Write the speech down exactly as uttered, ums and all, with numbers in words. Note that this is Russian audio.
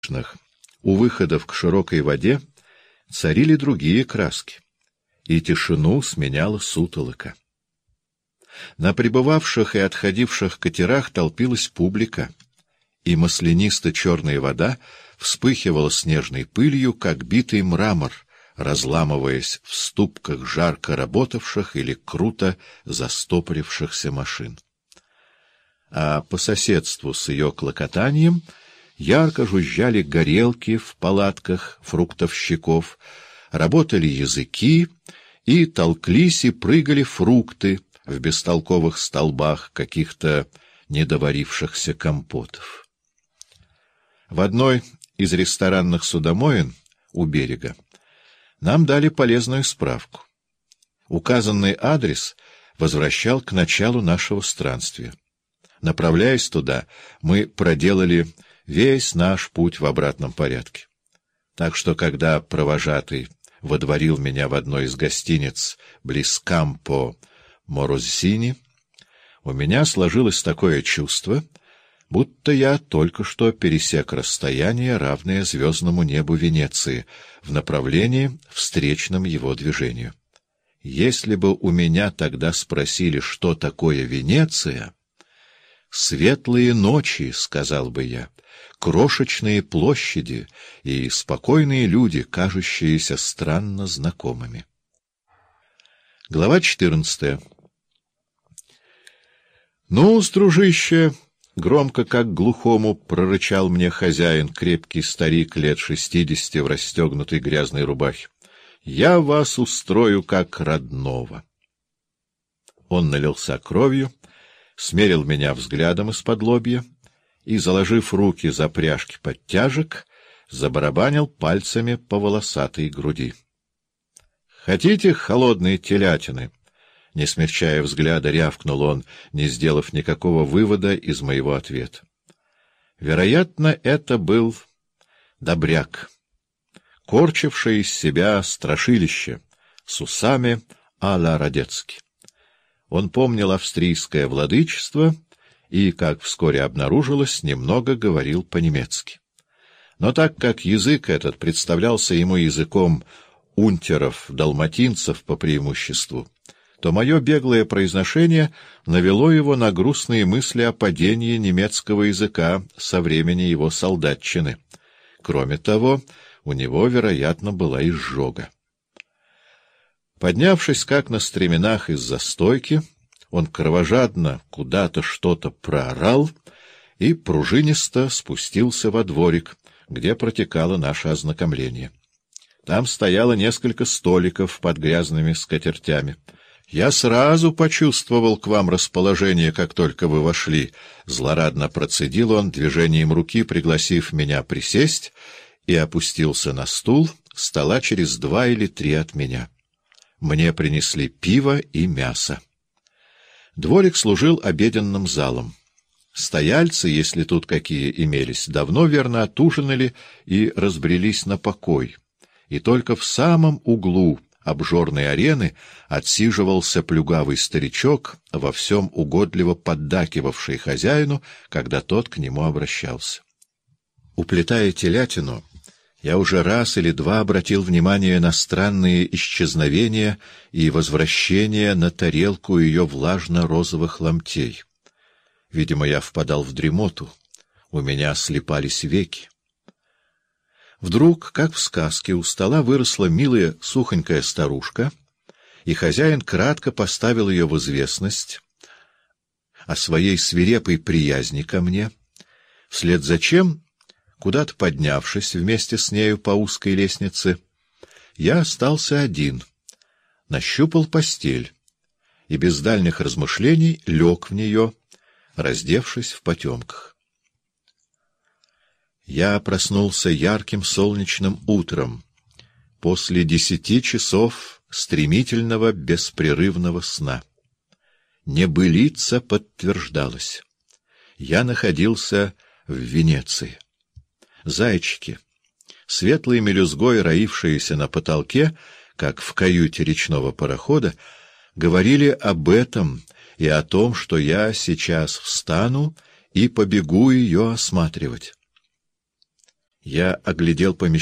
у выходов к широкой воде царили другие краски, и тишину сменяла сутолока. На прибывавших и отходивших катерах толпилась публика, и маслянисто-черная вода вспыхивала снежной пылью, как битый мрамор, разламываясь в ступках жарко работавших или круто застопорившихся машин. А по соседству с ее клокотанием ярко жужжали горелки в палатках фруктовщиков, работали языки, и толклись и прыгали фрукты в бестолковых столбах каких-то недоварившихся компотов. В одной из ресторанных судомоин у берега нам дали полезную справку. Указанный адрес возвращал к началу нашего странствия. Направляясь туда, мы проделали весь наш путь в обратном порядке. Так что, когда провожатый водворил меня в одной из гостиниц близ Кампо Морозини, у меня сложилось такое чувство, будто я только что пересек расстояние, равное звездному небу Венеции, в направлении, встречном его движению. Если бы у меня тогда спросили, что такое Венеция, «Светлые ночи», — сказал бы я, — «крошечные площади и спокойные люди, кажущиеся странно знакомыми». Глава четырнадцатая. «Ну, дружище», — громко, как глухому, прорычал мне хозяин, крепкий старик лет шестидесяти в расстегнутой грязной рубахе, — «я вас устрою как родного». Он налился кровью, смерил меня взглядом из-под лобья и, заложив руки за пряжки подтяжек, забарабанил пальцами по волосатой груди. — Хотите холодной телятины? — не смягчая взгляда, рявкнул он, не сделав никакого вывода из моего ответа. Вероятно, это был добряк, корчивший из себя страшилище с усами а-ля Радецкий. Он помнил австрийское владычество и, как вскоре обнаружилось, немного говорил по-немецки. Но так как язык этот представлялся ему языком унтеров, далматинцев по преимуществу, то мое беглое произношение навело его на грустные мысли о падении немецкого языка со времени его солдатчины. Кроме того, у него, вероятно, была изжога. Поднявшись, как на стременах из-за стойки, он кровожадно куда-то что-то проорал и пружинисто спустился во дворик, где протекало наше ознакомление. Там стояло несколько столиков под грязными скатертями. «Я сразу почувствовал к вам расположение, как только вы вошли», — злорадно процедил он, движением руки пригласив меня присесть, и опустился на стул, стола через два или три от меня. Мне принесли пиво и мясо. Дворик служил обеденным залом. Стояльцы, если тут какие имелись, давно верно отужинали и разбрелись на покой. И только в самом углу обжорной арены отсиживался плюгавый старичок, во всем угодливо поддакивавший хозяину, когда тот к нему обращался. Уплетая телятину, я уже раз или два обратил внимание на странные исчезновения и возвращения на тарелку ее влажно-розовых ломтей. Видимо, я впадал в дремоту, у меня слипались веки. Вдруг, как в сказке, у стола выросла милая сухонькая старушка, и хозяин кратко поставил ее в известность о своей свирепой приязни ко мне, вслед за чем, куда-то поднявшись вместе с нею по узкой лестнице, я остался один, нащупал постель и без дальних размышлений лег в нее, раздевшись в потемках. Я проснулся ярким солнечным утром, после десяти часов стремительного беспрерывного сна. Небылица подтверждалась. Я находился в Венеции. Зайчики, светлой мелюзгой роившиеся на потолке, как в каюте речного парохода, говорили об этом и о том, что я сейчас встану и побегу ее осматривать. Я оглядел помещение.